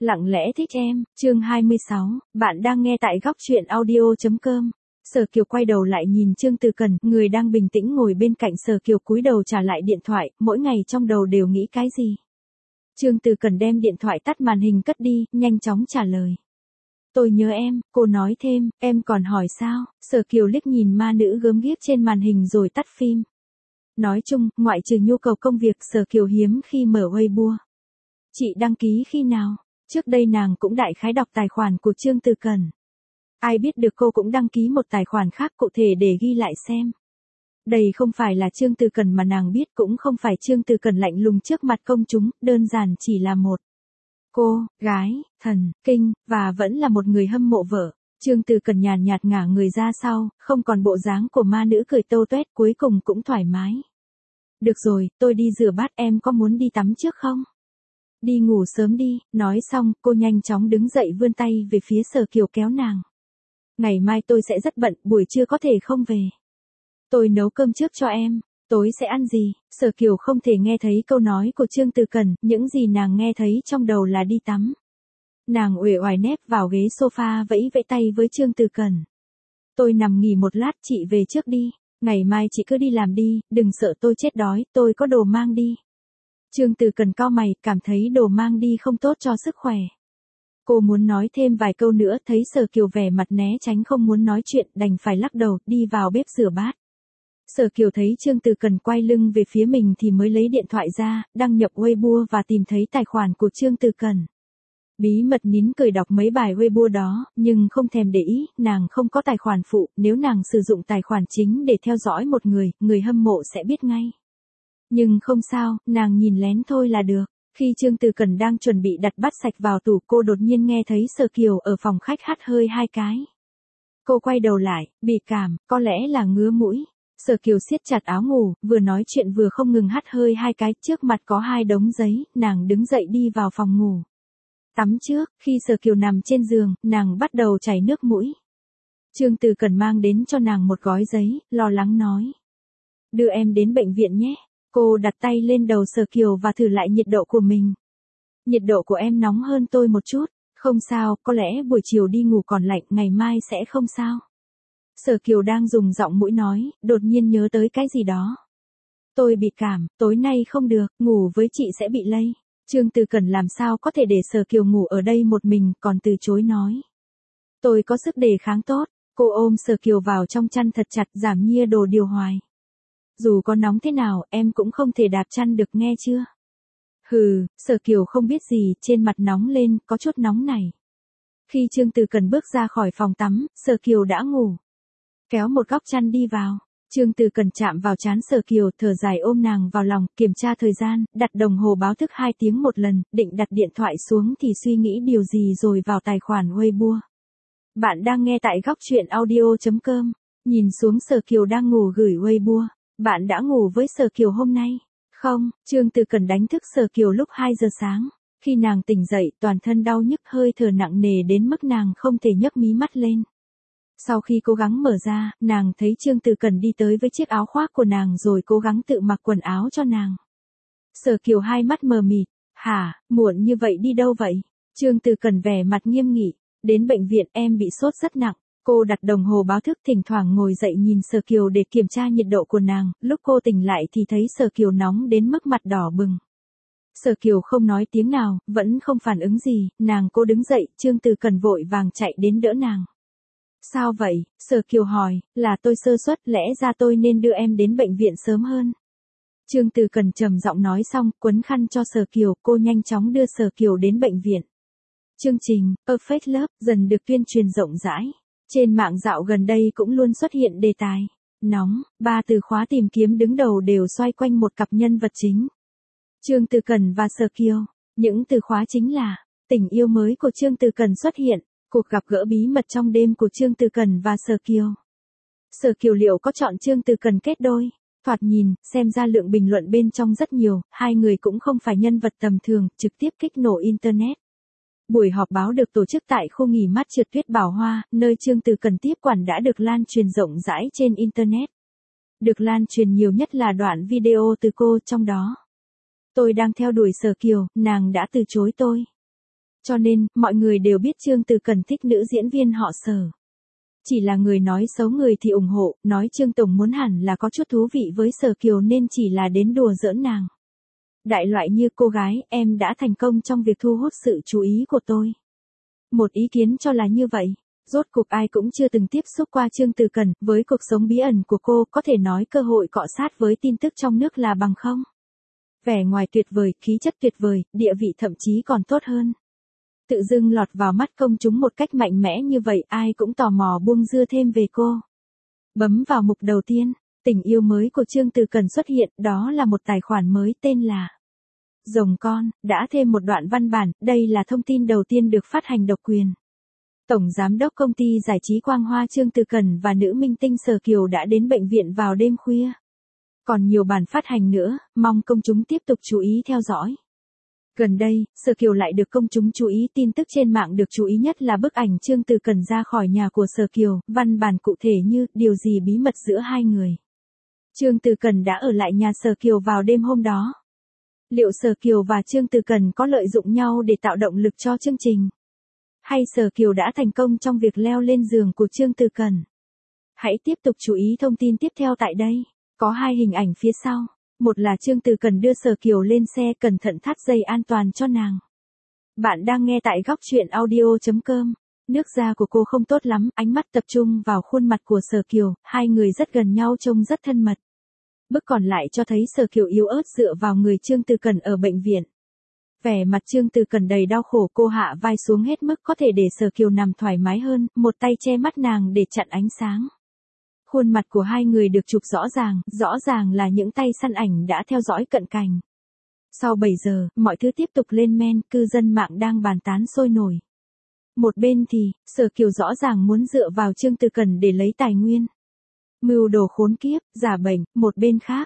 Lặng lẽ thích em, chương 26, bạn đang nghe tại góc truyện audio.com. Sở Kiều quay đầu lại nhìn Trương Từ Cần, người đang bình tĩnh ngồi bên cạnh Sở Kiều cúi đầu trả lại điện thoại, mỗi ngày trong đầu đều nghĩ cái gì. Trương Từ Cần đem điện thoại tắt màn hình cất đi, nhanh chóng trả lời. Tôi nhớ em, cô nói thêm, em còn hỏi sao, Sở Kiều liếc nhìn ma nữ gớm ghiếc trên màn hình rồi tắt phim. Nói chung, ngoại trừ nhu cầu công việc, Sở Kiều hiếm khi mở Weibo. Chị đăng ký khi nào? Trước đây nàng cũng đại khái đọc tài khoản của Trương Từ Cần. Ai biết được cô cũng đăng ký một tài khoản khác cụ thể để ghi lại xem. Đây không phải là Trương Từ Cần mà nàng biết, cũng không phải Trương Từ Cần lạnh lùng trước mặt công chúng, đơn giản chỉ là một cô, gái, thần, kinh, và vẫn là một người hâm mộ vợ. Trương Từ Cần nhàn nhạt ngả người ra sau, không còn bộ dáng của ma nữ cười tâu tuét, cuối cùng cũng thoải mái. Được rồi, tôi đi rửa bát, em có muốn đi tắm trước không? Đi ngủ sớm đi, nói xong, cô nhanh chóng đứng dậy vươn tay về phía Sở Kiều kéo nàng. Ngày mai tôi sẽ rất bận, buổi trưa có thể không về. Tôi nấu cơm trước cho em, tối sẽ ăn gì? Sở Kiều không thể nghe thấy câu nói của Trương Từ Cần, những gì nàng nghe thấy trong đầu là đi tắm. Nàng uể oải nép vào ghế sofa vẫy vẫy tay với Trương Từ Cần. Tôi nằm nghỉ một lát, chị về trước đi, ngày mai chị cứ đi làm đi, đừng sợ tôi chết đói, tôi có đồ mang đi. Trương Từ Cần cau mày, cảm thấy đồ mang đi không tốt cho sức khỏe. Cô muốn nói thêm vài câu nữa, thấy Sở Kiều vẻ mặt né tránh không muốn nói chuyện, đành phải lắc đầu, đi vào bếp rửa bát. Sở Kiều thấy Trương Từ Cần quay lưng về phía mình thì mới lấy điện thoại ra, đăng nhập Weibo và tìm thấy tài khoản của Trương Từ Cần. Bí mật nín cười đọc mấy bài Weibo đó, nhưng không thèm để ý, nàng không có tài khoản phụ, nếu nàng sử dụng tài khoản chính để theo dõi một người hâm mộ sẽ biết ngay. Nhưng không sao, nàng nhìn lén thôi là được. Khi Trương Từ Cần đang chuẩn bị đặt bát sạch vào tủ, cô đột nhiên nghe thấy Sở Kiều ở phòng khách hắt hơi hai cái. Cô quay đầu lại, bị cảm, có lẽ là ngứa mũi. Sở Kiều siết chặt áo ngủ, vừa nói chuyện vừa không ngừng hắt hơi hai cái, trước mặt có hai đống giấy, nàng đứng dậy đi vào phòng ngủ. Tắm trước, khi Sở Kiều nằm trên giường, nàng bắt đầu chảy nước mũi. Trương Từ Cần mang đến cho nàng một gói giấy, lo lắng nói. Đưa em đến bệnh viện nhé. Cô đặt tay lên đầu Sở Kiều và thử lại nhiệt độ của mình. Nhiệt độ của em nóng hơn tôi một chút, không sao, có lẽ buổi chiều đi ngủ còn lạnh, ngày mai sẽ không sao. Sở Kiều đang dùng giọng mũi nói, đột nhiên nhớ tới cái gì đó. Tôi bị cảm, tối nay không được, ngủ với chị sẽ bị lây. Trương Từ Cần làm sao có thể để Sở Kiều ngủ ở đây một mình, còn từ chối nói. Tôi có sức đề kháng tốt, cô ôm Sở Kiều vào trong chăn thật chặt, giảm nhia đồ điều hòa. Dù có nóng thế nào, em cũng không thể đạp chăn được, nghe chưa? Hừ, Sở Kiều không biết gì, trên mặt nóng lên, có chút nóng này. Khi Trương Từ Cần bước ra khỏi phòng tắm, Sở Kiều đã ngủ. Kéo một góc chăn đi vào. Trương Từ Cần chạm vào trán Sở Kiều, thở dài ôm nàng vào lòng, kiểm tra thời gian, đặt đồng hồ báo thức 2 tiếng một lần, định đặt điện thoại xuống thì suy nghĩ điều gì rồi vào tài khoản Weibo. Bạn đang nghe tại góc truyện audio.com. Nhìn xuống Sở Kiều đang ngủ gửi Weibo. Bạn đã ngủ với Sở Kiều hôm nay? Không, Trương Từ Cần đánh thức Sở Kiều lúc 2 giờ sáng. Khi nàng tỉnh dậy, toàn thân đau nhức, hơi thở nặng nề đến mức nàng không thể nhấc mí mắt lên. Sau khi cố gắng mở ra, nàng thấy Trương Từ Cần đi tới với chiếc áo khoác của nàng rồi cố gắng tự mặc quần áo cho nàng. Sở Kiều hai mắt mờ mịt. Hả, muộn như vậy đi đâu vậy? Trương Từ Cần vẻ mặt nghiêm nghị. Đến bệnh viện, em bị sốt rất nặng. Cô đặt đồng hồ báo thức, thỉnh thoảng ngồi dậy nhìn Sở Kiều để kiểm tra nhiệt độ của nàng, lúc cô tỉnh lại thì thấy Sở Kiều nóng đến mức mặt đỏ bừng. Sở Kiều không nói tiếng nào, vẫn không phản ứng gì, nàng cô đứng dậy, Trương Từ Cần vội vàng chạy đến đỡ nàng. Sao vậy? Sở Kiều hỏi, là tôi sơ suất, lẽ ra tôi nên đưa em đến bệnh viện sớm hơn. Trương Từ Cần trầm giọng nói xong, quấn khăn cho Sở Kiều, cô nhanh chóng đưa Sở Kiều đến bệnh viện. Chương trình Perfect Love dần được tuyên truyền rộng rãi. Trên mạng dạo gần đây cũng luôn xuất hiện đề tài nóng, 3 từ khóa tìm kiếm đứng đầu đều xoay quanh một cặp nhân vật chính. Trương Từ Cần và Sở Kiều. Những từ khóa chính là tình yêu mới của Trương Từ Cần xuất hiện, cuộc gặp gỡ bí mật trong đêm của Trương Từ Cần và Sở Kiều. Sở Kiều liệu có chọn Trương Từ Cần kết đôi? Thoạt nhìn, xem ra lượng bình luận bên trong rất nhiều, hai người cũng không phải nhân vật tầm thường, trực tiếp kích nổ Internet. Buổi họp báo được tổ chức tại khu nghỉ mát trượt tuyết Bảo Hoa, nơi Trương Từ Cần tiếp quản đã được lan truyền rộng rãi trên Internet. Được lan truyền nhiều nhất là đoạn video từ cô, trong đó. Tôi đang theo đuổi Sở Kiều, nàng đã từ chối tôi. Cho nên, mọi người đều biết Trương Từ Cần thích nữ diễn viên họ Sở. Chỉ là người nói xấu người thì ủng hộ, nói Trương Tổng muốn hẳn là có chút thú vị với Sở Kiều nên chỉ là đến đùa giỡn nàng. Đại loại như cô gái, em đã thành công trong việc thu hút sự chú ý của tôi. Một ý kiến cho là như vậy. Rốt cuộc ai cũng chưa từng tiếp xúc qua Trương Từ Cần, với cuộc sống bí ẩn của cô, có thể nói cơ hội cọ sát với tin tức trong nước là bằng không. Vẻ ngoài tuyệt vời, khí chất tuyệt vời, địa vị thậm chí còn tốt hơn. Tự dưng lọt vào mắt công chúng một cách mạnh mẽ như vậy, ai cũng tò mò buông dưa thêm về cô. Bấm vào mục đầu tiên, tình yêu mới của Trương Từ Cần xuất hiện, đó là một tài khoản mới tên là Rồng Con, đã thêm một đoạn văn bản, đây là thông tin đầu tiên được phát hành độc quyền. Tổng giám đốc công ty giải trí Quang Hoa Trương Từ Cần và nữ minh tinh Sở Kiều đã đến bệnh viện vào đêm khuya. Còn nhiều bản phát hành nữa, mong công chúng tiếp tục chú ý theo dõi. Gần đây, Sở Kiều lại được công chúng chú ý, tin tức trên mạng được chú ý nhất là bức ảnh Trương Từ Cần ra khỏi nhà của Sở Kiều, văn bản cụ thể như, điều gì bí mật giữa hai người. Trương Từ Cần đã ở lại nhà Sở Kiều vào đêm hôm đó. Liệu Sở Kiều và Trương Từ Cần có lợi dụng nhau để tạo động lực cho chương trình? Hay Sở Kiều đã thành công trong việc leo lên giường của Trương Từ Cần? Hãy tiếp tục chú ý thông tin tiếp theo tại đây. Có hai hình ảnh phía sau. Một là Trương Từ Cần đưa Sở Kiều lên xe, cẩn thận thắt dây an toàn cho nàng. Bạn đang nghe tại góc truyện audio.com. Nước da của cô không tốt lắm, ánh mắt tập trung vào khuôn mặt của Sở Kiều, hai người rất gần nhau trông rất thân mật. Bức còn lại cho thấy Sở Kiều yếu ớt dựa vào người Trương Từ Cần ở bệnh viện. Vẻ mặt Trương Từ Cần đầy đau khổ, cô hạ vai xuống hết mức có thể để Sở Kiều nằm thoải mái hơn, một tay che mắt nàng để chặn ánh sáng. Khuôn mặt của hai người được chụp rõ ràng là những tay săn ảnh đã theo dõi cận cảnh. Sau 7 giờ, mọi thứ tiếp tục lên men, cư dân mạng đang bàn tán sôi nổi. Một bên thì, Sở Kiều rõ ràng muốn dựa vào Trương Từ Cần để lấy tài nguyên. Mưu đồ khốn kiếp, giả bệnh, một bên khác,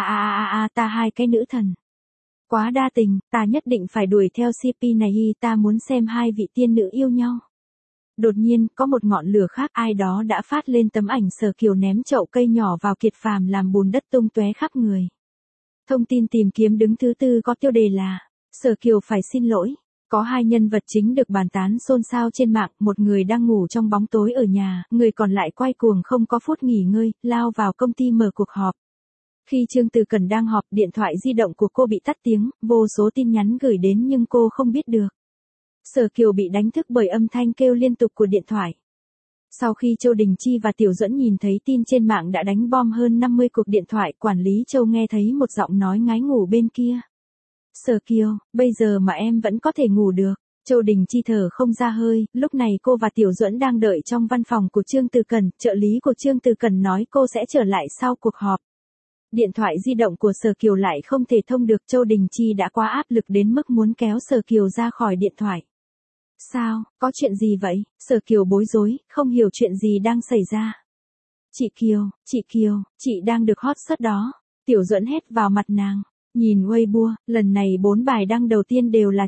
ta hai cái nữ thần. Quá đa tình, ta nhất định phải đuổi theo CP này, ta muốn xem hai vị tiên nữ yêu nhau. Đột nhiên, có một ngọn lửa khác, ai đó đã phát lên tấm ảnh Sở Kiều ném chậu cây nhỏ vào Kiệt Phàm làm bùn đất tung tóe khắp người. Thông tin tìm kiếm đứng thứ tư có tiêu đề là Sở Kiều phải xin lỗi. Có hai nhân vật chính được bàn tán xôn xao trên mạng, một người đang ngủ trong bóng tối ở nhà, người còn lại quay cuồng không có phút nghỉ ngơi, lao vào công ty mở cuộc họp. Khi Trương Từ Cần đang họp, điện thoại di động của cô bị tắt tiếng, vô số tin nhắn gửi đến nhưng cô không biết được. Sở Kiều bị đánh thức bởi âm thanh kêu liên tục của điện thoại. Sau khi Châu Đình Chi và Tiểu Duẫn nhìn thấy tin trên mạng đã đánh bom hơn 50 cuộc điện thoại, quản lý Châu nghe thấy một giọng nói ngái ngủ bên kia. Sở Kiều, bây giờ mà em vẫn có thể ngủ được. Châu Đình Chi thở không ra hơi, lúc này cô và Tiểu Duẫn đang đợi trong văn phòng của Trương Từ Cần, trợ lý của Trương Từ Cần nói cô sẽ trở lại sau cuộc họp. Điện thoại di động của Sở Kiều lại không thể thông được, Châu Đình Chi đã quá áp lực đến mức muốn kéo Sở Kiều ra khỏi điện thoại. Sao, có chuyện gì vậy? Sở Kiều bối rối, không hiểu chuyện gì đang xảy ra. Chị Kiều, chị đang được hot search đó. Tiểu Duẫn hét vào mặt nàng. Nhìn Weibo, lần này 4 bài đăng đầu tiên đều là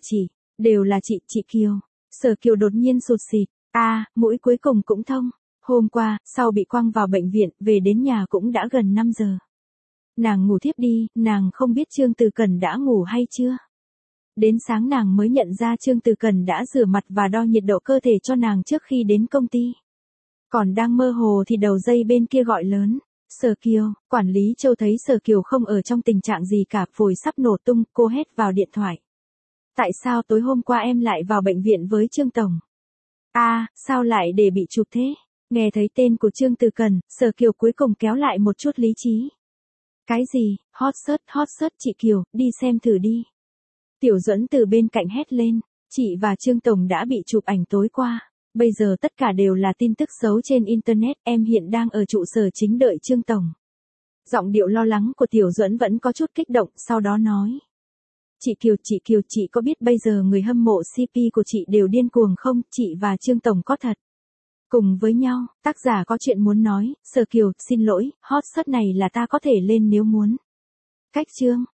chị Kiều. Sở Kiều đột nhiên sụt sịt. Mũi cuối cùng cũng thông. Hôm qua, sau bị quăng vào bệnh viện, về đến nhà cũng đã gần 5 giờ. Nàng ngủ thiếp đi, nàng không biết Trương Từ Cần đã ngủ hay chưa. Đến sáng nàng mới nhận ra Trương Từ Cần đã rửa mặt và đo nhiệt độ cơ thể cho nàng trước khi đến công ty. Còn đang mơ hồ thì đầu dây bên kia gọi lớn. Sở Kiều, quản lý Châu thấy Sở Kiều không ở trong tình trạng gì cả, phổi sắp nổ tung, cô hét vào điện thoại. Tại sao tối hôm qua em lại vào bệnh viện với Trương Tổng? Sao lại để bị chụp thế? Nghe thấy tên của Trương Từ Cần, Sở Kiều cuối cùng kéo lại một chút lý trí. Cái gì, hot search chị Kiều, đi xem thử đi. Tiểu Duẫn từ bên cạnh hét lên, chị và Trương Tổng đã bị chụp ảnh tối qua. Bây giờ tất cả đều là tin tức xấu trên Internet, em hiện đang ở trụ sở chính đợi Trương Tổng. Giọng điệu lo lắng của Tiểu Duẫn vẫn có chút kích động, sau đó nói. Chị Kiều, chị có biết bây giờ người hâm mộ CP của chị đều điên cuồng không? Chị và Trương Tổng có thật. Cùng với nhau, tác giả có chuyện muốn nói. Sở Kiều, xin lỗi, hot search này là ta có thể lên nếu muốn. Cách chương.